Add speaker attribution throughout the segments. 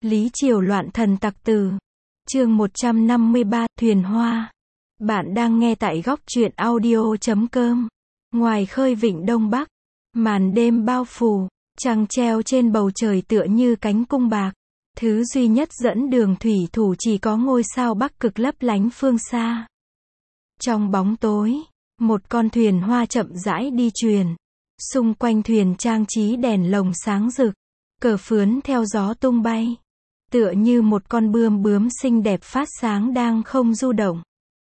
Speaker 1: Lý Triều loạn thần tặc tử. Chương 153, Thuyền Hoa. Bạn đang nghe tại góc truyện audio.com. Ngoài khơi vịnh Đông Bắc, màn đêm bao phủ, trăng treo trên bầu trời tựa như cánh cung bạc. Thứ duy nhất dẫn đường thủy thủ chỉ có ngôi sao Bắc Cực lấp lánh phương xa. Trong bóng tối, một con thuyền hoa chậm rãi đi truyền. Xung quanh thuyền trang trí đèn lồng sáng rực, cờ phướn theo gió tung bay. Tựa như một con bướm xinh đẹp phát sáng đang không du động.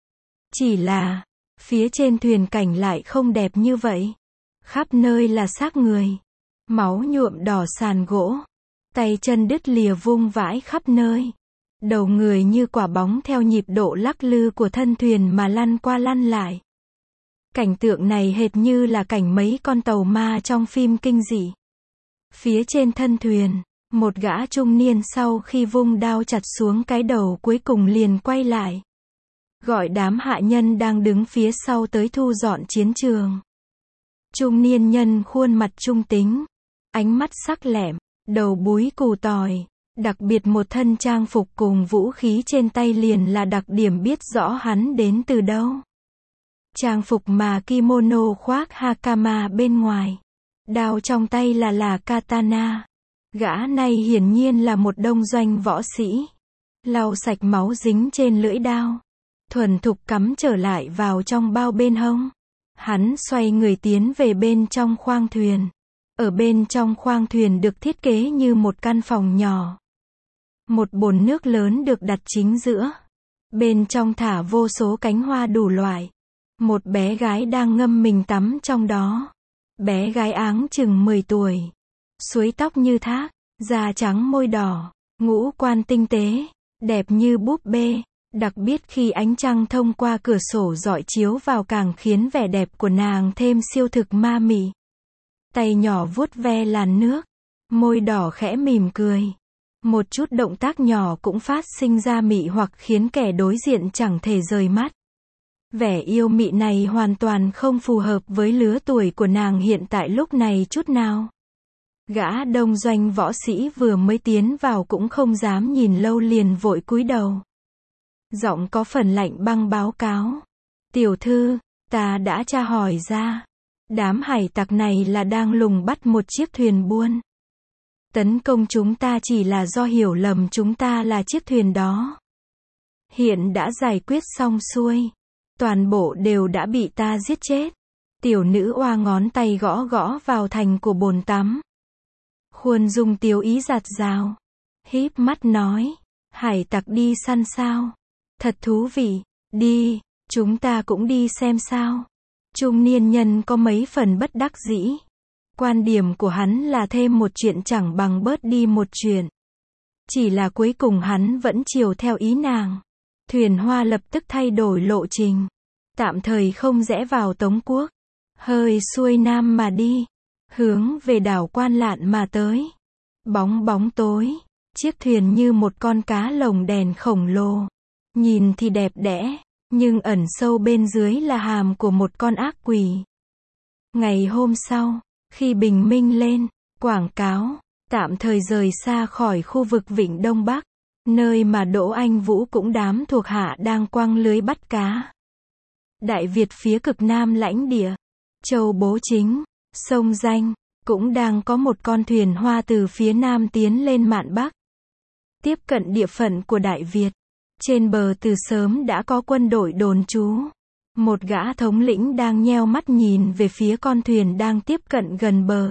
Speaker 1: Chỉ là, phía trên thuyền cảnh lại không đẹp như vậy. Khắp nơi là xác người, máu nhuộm đỏ sàn gỗ, tay chân đứt lìa vung vãi khắp nơi. Đầu người như quả bóng theo nhịp độ lắc lư của thân thuyền mà lăn qua lăn lại. Cảnh tượng này hệt như là cảnh mấy con tàu ma trong phim kinh dị. Phía trên thân thuyền, một gã trung niên sau khi vung đao chặt xuống cái đầu cuối cùng liền quay lại. Gọi đám hạ nhân đang đứng phía sau tới thu dọn chiến trường. Trung niên nhân khuôn mặt trung tính, ánh mắt sắc lẹm, đầu búi cù tỏi. Đặc biệt một thân trang phục cùng vũ khí trên tay liền là đặc điểm biết rõ hắn đến từ đâu. Trang phục mà kimono khoác hakama bên ngoài. Đao trong tay là katana. Gã này hiển nhiên là một đông doanh võ sĩ. Lau sạch máu dính trên lưỡi đao, thuần thục cắm trở lại vào trong bao bên hông. Hắn xoay người tiến về bên trong khoang thuyền. Ở bên trong khoang thuyền được thiết kế như một căn phòng nhỏ. Một bồn nước lớn được đặt chính giữa. Bên trong thả vô số cánh hoa đủ loại. Một bé gái đang ngâm mình tắm trong đó. Bé gái áng chừng 10 tuổi. Suối tóc như thác, da trắng môi đỏ, ngũ quan tinh tế, đẹp như búp bê. Đặc biệt khi ánh trăng thông qua cửa sổ rọi chiếu vào càng khiến vẻ đẹp của nàng thêm siêu thực ma mị. Tay nhỏ vuốt ve làn nước, môi đỏ khẽ mỉm cười. Một chút động tác nhỏ cũng phát sinh ra mị hoặc khiến kẻ đối diện chẳng thể rời mắt. Vẻ yêu mị này hoàn toàn không phù hợp với lứa tuổi của nàng hiện tại lúc này chút nào. Gã đông doanh võ sĩ vừa mới tiến vào cũng không dám nhìn lâu liền vội cúi đầu. Giọng có phần lạnh băng báo cáo. Tiểu thư, ta đã tra hỏi ra. Đám hải tặc này là đang lùng bắt một chiếc thuyền buôn. Tấn công chúng ta chỉ là do hiểu lầm chúng ta là chiếc thuyền đó. Hiện đã giải quyết xong xuôi. Toàn bộ đều đã bị ta giết chết. Tiểu nữ oa ngón tay gõ gõ vào thành của bồn tắm. Khuôn dung tiếu ý giạt rào. Híp mắt nói. Hải tặc đi săn sao? Thật thú vị. Đi, chúng ta cũng đi xem sao. Trung niên nhân có mấy phần bất đắc dĩ. Quan điểm của hắn là thêm một chuyện chẳng bằng bớt đi một chuyện. Chỉ là cuối cùng hắn vẫn chiều theo ý nàng. Thuyền hoa lập tức thay đổi lộ trình. Tạm thời không rẽ vào Tống Quốc. Hơi xuôi nam mà đi. Hướng về đảo Quan Lạn mà tới. Bóng tối. Chiếc thuyền như một con cá lồng đèn khổng lồ. Nhìn thì đẹp đẽ. Nhưng ẩn sâu bên dưới là hàm của một con ác quỷ. Ngày hôm sau, khi bình minh lên, quảng cáo, tạm thời rời xa khỏi khu vực vịnh Đông Bắc, nơi mà Đỗ Anh Vũ cũng đám thuộc hạ đang quăng lưới bắt cá. Đại Việt phía cực nam lãnh địa, Châu Bố Chính, sông Danh, cũng đang có một con thuyền hoa từ phía nam tiến lên mạn Bắc. Tiếp cận địa phận của Đại Việt. Trên bờ từ sớm đã có quân đội đồn trú. Một gã thống lĩnh đang nheo mắt nhìn về phía con thuyền đang tiếp cận gần bờ.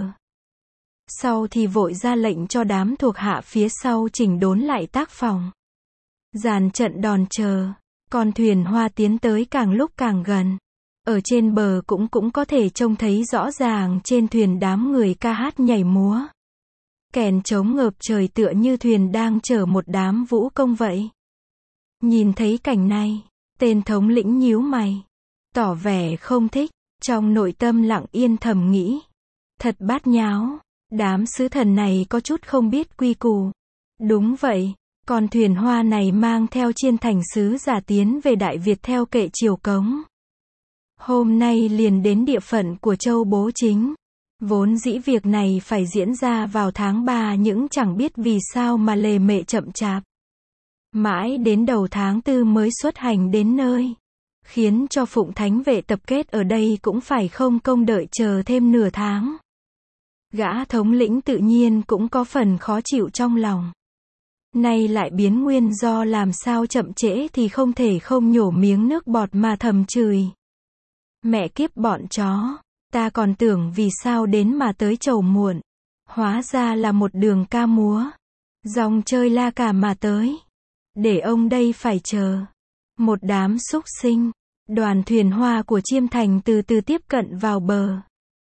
Speaker 1: Sau thì vội ra lệnh cho đám thuộc hạ phía sau chỉnh đốn lại tác phòng. Dàn trận đòn chờ. Con thuyền hoa tiến tới càng lúc càng gần. Ở trên bờ cũng có thể trông thấy rõ ràng trên thuyền đám người ca hát nhảy múa. Kèn trống ngợp trời tựa như thuyền đang chở một đám vũ công vậy. Nhìn thấy cảnh này, tên thống lĩnh nhíu mày, tỏ vẻ không thích, trong nội tâm lặng yên thầm nghĩ. Thật bát nháo, đám sứ thần này có chút không biết quy củ. Đúng vậy, con thuyền hoa này mang theo chiên thành sứ giả tiến về Đại Việt theo kệ triều cống. Hôm nay liền đến địa phận của Châu Bố Chính. Vốn dĩ việc này phải diễn ra vào tháng 3 nhưng chẳng biết vì sao mà lề mề chậm chạp. Mãi đến đầu tháng 4 mới xuất hành đến nơi. Khiến cho Phụng Thánh Vệ tập kết ở đây cũng phải không công đợi chờ thêm nửa tháng. Gã thống lĩnh tự nhiên cũng có phần khó chịu trong lòng. Nay lại biến nguyên do làm sao chậm trễ thì không thể không nhổ miếng nước bọt mà thầm chửi. Mẹ kiếp bọn chó, ta còn tưởng vì sao đến mà tới chầu muộn. Hóa ra là một đường ca múa. Dòng chơi la cả mà tới. Để ông đây phải chờ. Một đám súc sinh. Đoàn thuyền hoa của Chiêm Thành từ từ tiếp cận vào bờ.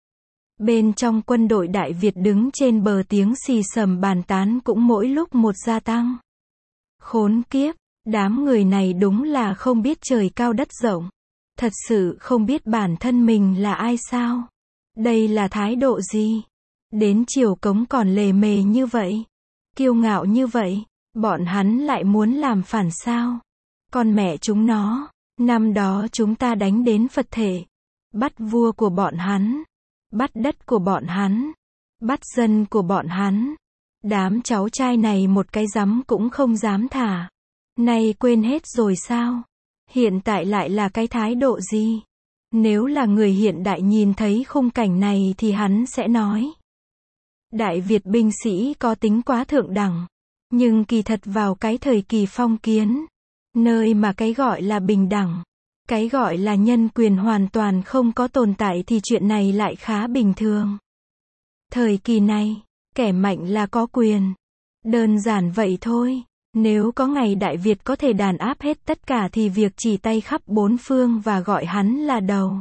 Speaker 1: Bên trong quân đội Đại Việt đứng trên bờ tiếng xì xầm bàn tán cũng mỗi lúc một gia tăng. Khốn kiếp, đám người này đúng là không biết trời cao đất rộng. Thật sự không biết bản thân mình là ai sao? Đây là thái độ gì? Đến chiều cống còn lề mề như vậy. Kiêu ngạo như vậy, bọn hắn lại muốn làm phản sao? Con mẹ chúng nó, năm đó chúng ta đánh đến Phật thể. Bắt vua của bọn hắn. Bắt đất của bọn hắn. Bắt dân của bọn hắn. Đám cháu trai này một cái dám cũng không dám thả. Nay quên hết rồi sao? Hiện tại lại là cái thái độ gì? Nếu là người hiện đại nhìn thấy khung cảnh này thì hắn sẽ nói. Đại Việt binh sĩ có tính quá thượng đẳng. Nhưng kỳ thật vào cái thời kỳ phong kiến, nơi mà cái gọi là bình đẳng, cái gọi là nhân quyền hoàn toàn không có tồn tại thì chuyện này lại khá bình thường. Thời kỳ này, kẻ mạnh là có quyền. Đơn giản vậy thôi. Nếu có ngày Đại Việt có thể đàn áp hết tất cả thì việc chỉ tay khắp bốn phương và gọi hắn là đầu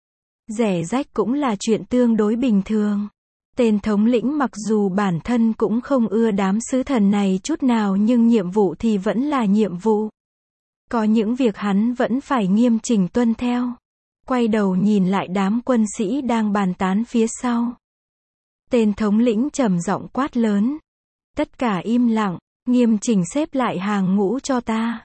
Speaker 1: rẻ rách cũng là chuyện tương đối bình thường. Tên thống lĩnh mặc dù bản thân cũng không ưa đám sứ thần này chút nào nhưng nhiệm vụ thì vẫn là nhiệm vụ. Có những việc hắn vẫn phải nghiêm chỉnh tuân theo. Quay đầu nhìn lại đám quân sĩ đang bàn tán phía sau. Tên thống lĩnh trầm giọng quát lớn. Tất cả im lặng, nghiêm chỉnh xếp lại hàng ngũ cho ta.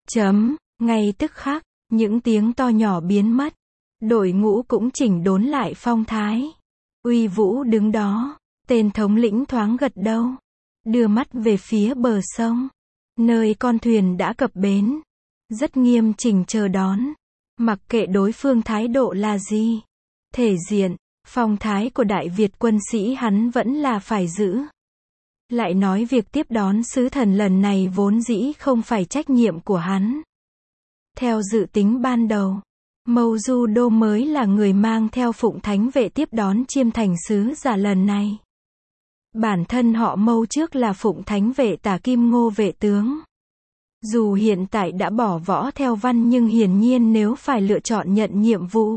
Speaker 1: Ngay tức khắc, những tiếng to nhỏ biến mất. Đội ngũ cũng chỉnh đốn lại phong thái. Uy vũ đứng đó, tên thống lĩnh thoáng gật đầu. Đưa mắt về phía bờ sông. Nơi con thuyền đã cập bến. Rất nghiêm chỉnh chờ đón. Mặc kệ đối phương thái độ là gì. Thể diện, phong thái của Đại Việt quân sĩ hắn vẫn là phải giữ. Lại nói việc tiếp đón sứ thần lần này vốn dĩ không phải trách nhiệm của hắn. Theo dự tính ban đầu, Mâu Du Đô mới là người mang theo Phụng Thánh Vệ tiếp đón Chiêm Thành sứ giả lần này. Bản thân họ Mâu trước là Phụng Thánh Vệ Tả Kim Ngô vệ tướng. Dù hiện tại đã bỏ võ theo văn nhưng hiển nhiên nếu phải lựa chọn nhận nhiệm vụ,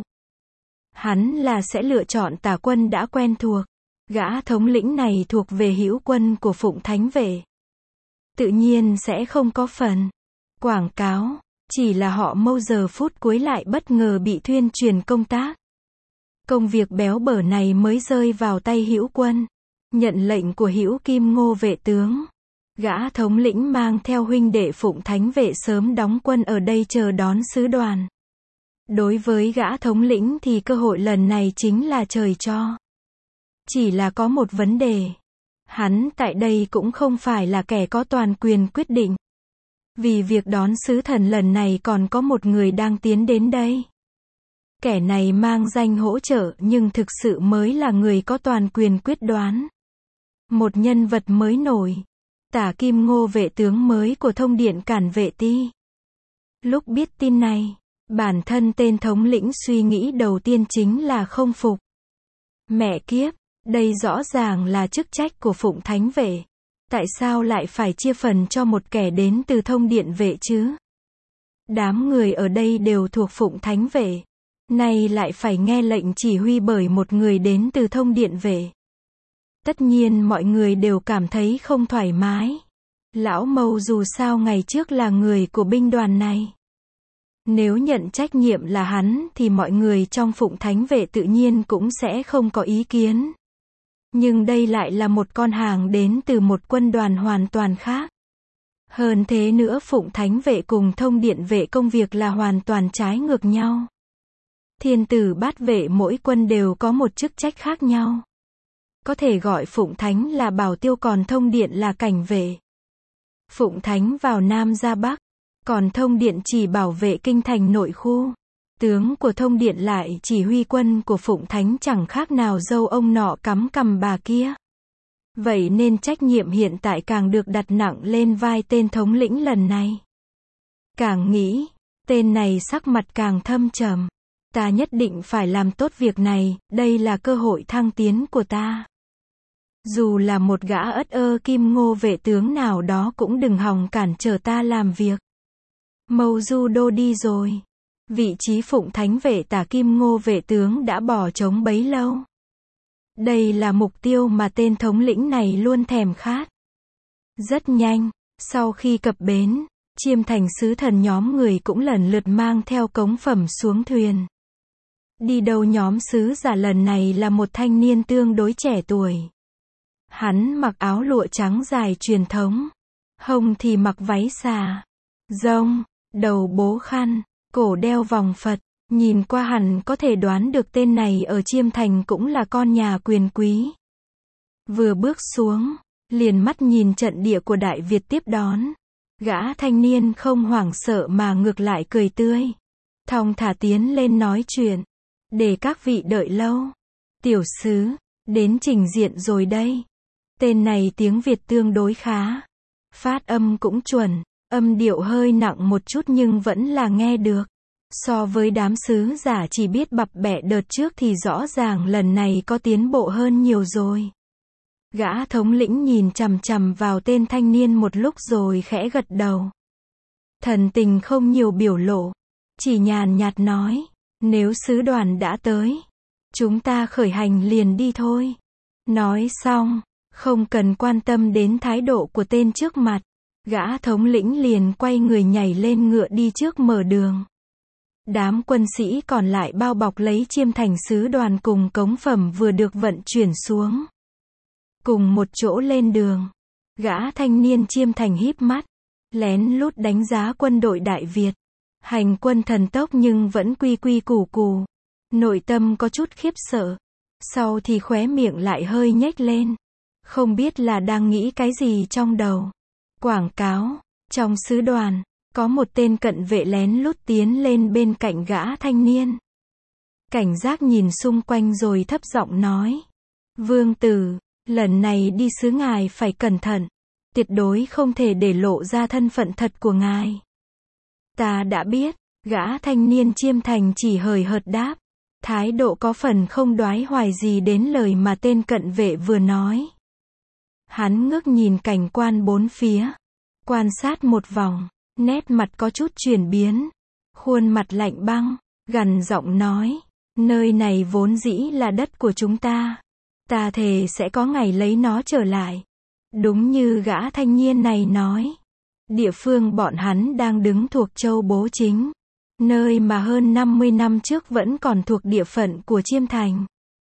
Speaker 1: hắn là sẽ lựa chọn Tả quân đã quen thuộc. Gã thống lĩnh này thuộc về hữu quân của Phụng Thánh Vệ. Tự nhiên sẽ không có phần quảng cáo, chỉ là họ Mâu giờ phút cuối lại bất ngờ bị tuyên truyền công tác. Công việc béo bở này mới rơi vào tay hữu quân. Nhận lệnh của hữu Kim Ngô vệ tướng. Gã thống lĩnh mang theo huynh đệ Phụng Thánh Vệ sớm đóng quân ở đây chờ đón sứ đoàn. Đối với gã thống lĩnh thì cơ hội lần này chính là trời cho. Chỉ là có một vấn đề. Hắn tại đây cũng không phải là kẻ có toàn quyền quyết định. Vì việc đón sứ thần lần này còn có một người đang tiến đến đây. Kẻ này mang danh hỗ trợ nhưng thực sự mới là người có toàn quyền quyết đoán. Một nhân vật mới nổi. Tả Kim Ngô vệ tướng mới của Thông Điện Cản Vệ Ti. Lúc biết tin này, bản thân tên thống lĩnh suy nghĩ đầu tiên chính là không phục. Mẹ kiếp, đây rõ ràng là chức trách của Phụng Thánh Vệ. Tại sao lại phải chia phần cho một kẻ đến từ Thông Điện Vệ chứ? Đám người ở đây đều thuộc Phụng Thánh Vệ. Nay lại phải nghe lệnh chỉ huy bởi một người đến từ Thông Điện Vệ. Tất nhiên mọi người đều cảm thấy không thoải mái. Lão Mâu dù sao ngày trước là người của binh đoàn này. Nếu nhận trách nhiệm là hắn thì mọi người trong Phụng Thánh Vệ tự nhiên cũng sẽ không có ý kiến. Nhưng đây lại là một con hàng đến từ một quân đoàn hoàn toàn khác. Hơn thế nữa Phụng Thánh Vệ cùng Thông Điện Vệ công việc là hoàn toàn trái ngược nhau. Thiên tử bát vệ mỗi quân đều có một chức trách khác nhau. có thể gọi Phụng Thánh là Bảo Tiêu còn Thông Điện là cảnh vệ. Phụng Thánh vào Nam ra Bắc, còn Thông Điện chỉ bảo vệ kinh thành nội khu. Tướng của Thông Điện lại chỉ huy quân của Phụng Thánh chẳng khác nào dâu ông nọ cắm cằm bà kia. Vậy nên trách nhiệm hiện tại càng được đặt nặng lên vai tên thống lĩnh lần này. Càng nghĩ, tên này sắc mặt càng thâm trầm. Ta nhất định phải làm tốt việc này, đây là cơ hội thăng tiến của ta. Dù là một gã ất ơ kim ngô vệ tướng nào đó cũng đừng hòng cản trở ta làm việc. Mâu Du Đô đi rồi. Vị trí Phụng Thánh vệ tả kim ngô vệ tướng đã bỏ trống bấy lâu. Đây là mục tiêu mà tên thống lĩnh này luôn thèm khát. Rất nhanh, sau khi cập bến, Chiêm Thành sứ thần nhóm người cũng lần lượt mang theo cống phẩm xuống thuyền. Đi đầu nhóm sứ giả lần này là một thanh niên tương đối trẻ tuổi. Hắn mặc áo lụa trắng dài truyền thống, hông thì mặc váy xà, rông, đầu bố khăn, cổ đeo vòng Phật. Nhìn qua hẳn có thể đoán được tên này ở Chiêm Thành cũng là con nhà quyền quý. Vừa bước xuống, liền mắt nhìn trận địa của Đại Việt tiếp đón. Gã thanh niên không hoảng sợ mà ngược lại cười tươi. Thong thả tiến lên nói chuyện. Để các vị đợi lâu. Tiểu sứ, đến trình diện rồi đây. Tên này tiếng Việt tương đối khá. Phát âm cũng chuẩn, âm điệu hơi nặng một chút nhưng vẫn là nghe được. So với đám sứ giả chỉ biết bập bẹ đợt trước thì rõ ràng lần này có tiến bộ hơn nhiều rồi. Gã thống lĩnh nhìn chằm chằm vào tên thanh niên một lúc rồi khẽ gật đầu. Thần tình không nhiều biểu lộ, chỉ nhàn nhạt nói, nếu sứ đoàn đã tới, chúng ta khởi hành liền đi thôi. Nói xong, không cần quan tâm đến thái độ của tên trước mặt, gã thống lĩnh liền quay người nhảy lên ngựa đi trước mở đường. Đám quân sĩ còn lại bao bọc lấy Chiêm Thành sứ đoàn cùng cống phẩm vừa được vận chuyển xuống. Cùng một chỗ lên đường, gã thanh niên Chiêm Thành híp mắt, lén lút đánh giá quân đội Đại Việt. Hành quân thần tốc nhưng vẫn quy quy củ củ. Nội tâm có chút khiếp sợ. Sau thì khóe miệng lại hơi nhếch lên. Không biết là đang nghĩ cái gì trong đầu. Quảng cáo, trong sứ đoàn, có một tên cận vệ lén lút tiến lên bên cạnh gã thanh niên. Cảnh giác nhìn xung quanh rồi thấp giọng nói. Vương tử, lần này đi sứ ngài phải cẩn thận. Tuyệt đối không thể để lộ ra thân phận thật của ngài. Ta đã biết, gã thanh niên Chiêm Thành chỉ hời hợt đáp. Thái độ có phần không đoái hoài gì đến lời mà tên cận vệ vừa nói. Hắn ngước nhìn cảnh quan bốn phía. Quan sát một vòng, nét mặt có chút chuyển biến. Khuôn mặt lạnh băng, gằn giọng nói. Nơi này vốn dĩ là đất của chúng ta. Ta thề sẽ có ngày lấy nó trở lại. Đúng như gã thanh niên này nói. Địa phương bọn hắn đang đứng thuộc châu Bố Chính. Nơi mà hơn 50 năm trước vẫn còn thuộc địa phận của Chiêm Thành.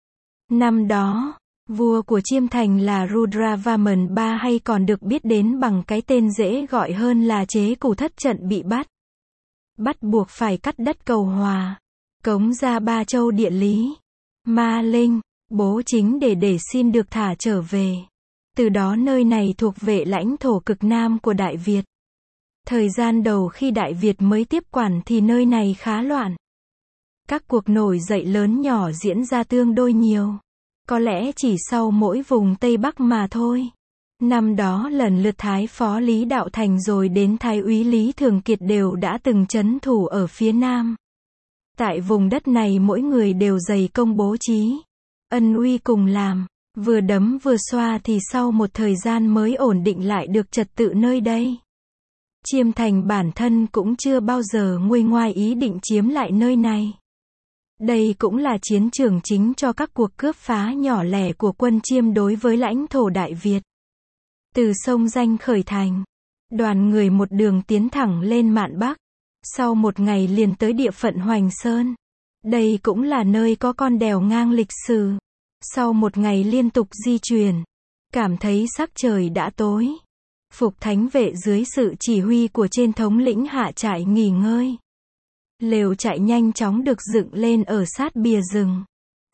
Speaker 1: Năm đó, vua của Chiêm Thành là Rudravarman III hay còn được biết đến bằng cái tên dễ gọi hơn là Chế Cù Thất Trận bị bắt. Bắt buộc phải cắt đất cầu hòa, cống ra 3 châu địa lý, Ma Linh, Bố Chính để xin được thả trở về. Từ đó nơi này thuộc về lãnh thổ cực Nam của Đại Việt. Thời gian đầu khi Đại Việt mới tiếp quản thì nơi này khá loạn. Các cuộc nổi dậy lớn nhỏ diễn ra tương đối nhiều. Có lẽ chỉ sau mỗi vùng Tây Bắc mà thôi. Năm đó lần lượt Thái Phó Lý Đạo Thành rồi đến Thái úy Lý Thường Kiệt đều đã từng trấn thủ ở phía Nam. Tại vùng đất này mỗi người đều dày công bố trí. Ân uy cùng làm. Vừa đấm vừa xoa thì sau một thời gian mới ổn định lại được trật tự nơi đây. Chiêm Thành bản thân cũng chưa bao giờ nguôi ngoai ý định chiếm lại nơi này. Đây cũng là chiến trường chính cho các cuộc cướp phá nhỏ lẻ của quân Chiêm đối với lãnh thổ Đại Việt. Từ sông Danh khởi thành, đoàn người một đường tiến thẳng lên mạn Bắc. Sau một ngày liền tới địa phận Hoành Sơn. Đây cũng là nơi có con đèo ngang lịch sử. Sau một ngày liên tục di chuyển, cảm thấy sắc trời đã tối. Phục Thánh vệ dưới sự chỉ huy của trên thống lĩnh hạ trại nghỉ ngơi. Lều trại nhanh chóng được dựng lên ở sát bìa rừng.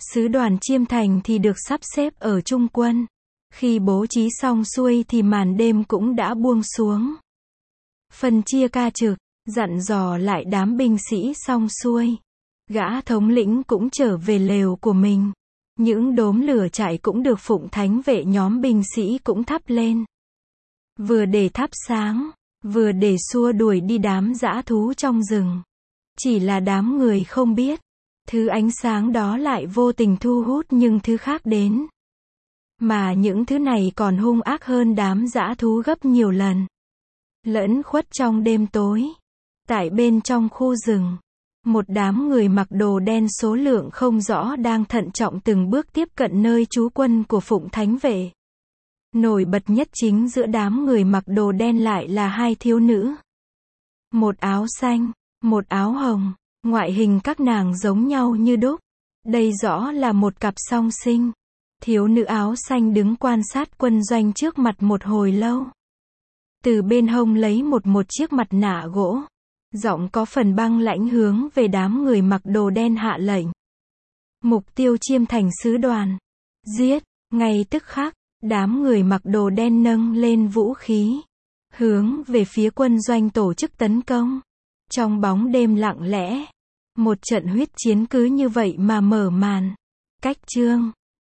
Speaker 1: Sứ đoàn Chiêm Thành thì được sắp xếp ở trung quân. Khi bố trí xong xuôi thì màn đêm cũng đã buông xuống. Phân chia ca trực, dặn dò lại đám binh sĩ xong xuôi. Gã thống lĩnh cũng trở về lều của mình. Những đốm lửa trại cũng được phụng thánh vệ nhóm binh sĩ cũng thắp lên. Vừa để thắp sáng, vừa để xua đuổi đi đám dã thú trong rừng. Chỉ là đám người không biết, thứ ánh sáng đó lại vô tình thu hút những thứ khác đến. Mà những thứ này còn hung ác hơn đám dã thú gấp nhiều lần. Lẫn khuất trong đêm tối. Tại bên trong khu rừng, một đám người mặc đồ đen số lượng không rõ đang thận trọng từng bước tiếp cận nơi trú quân của Phụng Thánh Vệ. Nổi bật nhất chính giữa đám người mặc đồ đen lại là hai thiếu nữ. Một áo xanh, một áo hồng, ngoại hình các nàng giống nhau như đúc. Đây rõ là một cặp song sinh. Thiếu nữ áo xanh đứng quan sát quân doanh trước mặt một hồi lâu. Từ bên hông lấy một chiếc mặt nạ gỗ. Giọng có phần băng lãnh hướng về đám người mặc đồ đen hạ lệnh. Mục tiêu Chiêm Thành sứ đoàn. Giết, ngay tức khắc, đám người mặc đồ đen nâng lên vũ khí. Hướng về phía quân doanh tổ chức tấn công. Trong bóng đêm lặng lẽ, một trận huyết chiến cứ như vậy mà mở màn. Cách chương